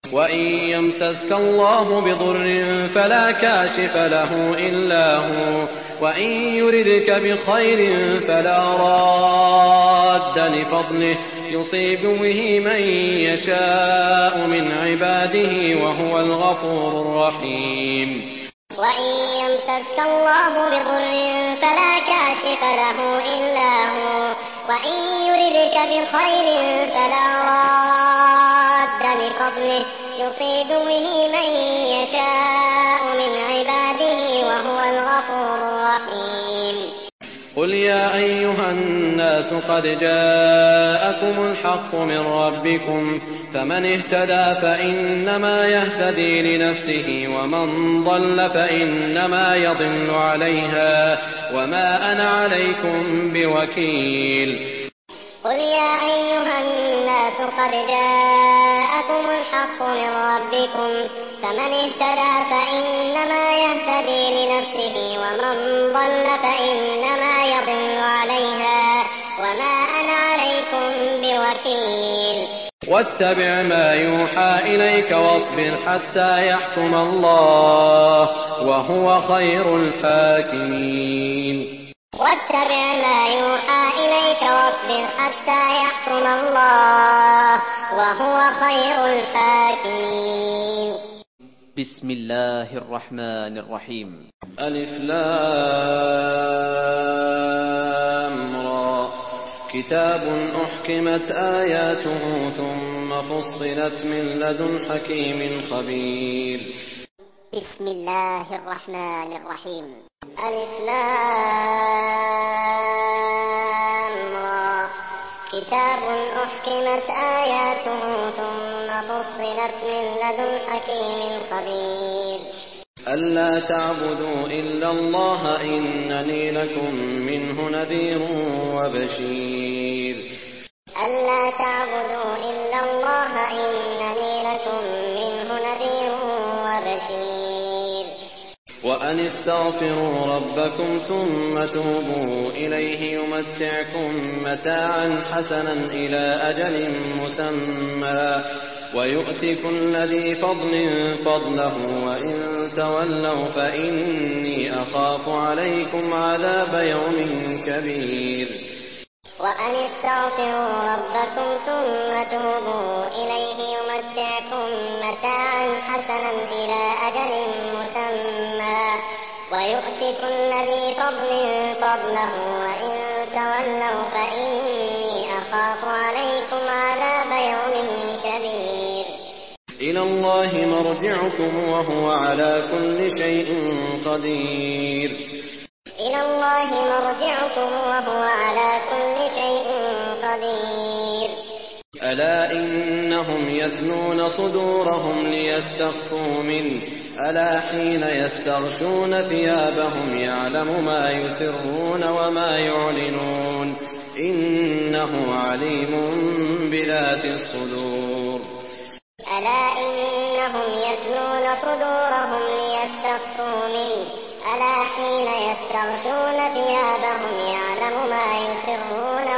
وإن يمسسك الله بضر فلا كاشف له إلا هو، وإن يردك بخير فلا راد لفضله يصيب به من يشاء من عباده وهو الغفور الرحيم. وإن يمسسك الله بضر فلا كاشف له إلا هو، وإن يردك بخير فلا راد لفضله يصيب به من يشاء من عباده وهو الغفور الرحيم. قل يا أيها الناس قد جاءكم الحق من ربكم، فمن اهتدى فإنما يهتدي لنفسه، ومن ضل فإنما يضل عليها، وما أنا عليكم بوكيل. قل يا أيها الناس قد جاءكم الحق من ربكم، فمن اهتدى فإنما يهتدي لنفسه، ومن ضل فإنما يضل عليها، وما أنا عليكم بوكيل. واتبع ما يوحى إليك واصبر حتى يحكم الله وهو خير الحاكمين. واتبع ما يوحى إليك واصبر حتى يحكم الله وهو خير الحاكمين. بسم الله الرحمن الرحيم. ألف لام را، كتاب أحكمت آياته ثم فصلت من لدن حكيم خبير. بسم الله الرحمن الرحيم. ألف لام را، كتاب أحكمت آياته ثم فصلت من لدن حكيم خبير. ألا تعبدوا إلا الله إنني لكم منه نذير وبشير. ألا تعبدوا إلا الله إنني لكم منه نذير وبشير. وأن استغفروا ربكم ثم توبوا إليه يمتعكم متاعا حسنا إلى أجل مسمى ويؤتي كل ذي فضل فضله، وإن تولوا فإني أخاف عليكم عذاب يوم كبير. وأن استغفروا ربكم ثم توبوا إليه يمتعكم متاعا حسنا إلى أجل مسمى ويؤتي كل ذي فضل فضله، وإن تولوا فإني أخاف عليكم عذاب يوم كبير. إلى الله مرجعكم وهو على كل شيء قدير. إلى الله مرجعكم وهو على كل شيء قدير. ألا إنهم يثنون صدورهم ليستخفوا منه، ألا حين يستغشون ثيابهم يعلم ما يسرون وما يعلنون إنه عليم بذات الصدور. ألا إنهم يثنون صدورهم ليستخفوا منه، ألا حين يستغشون ثيابهم يعلم ما يسرون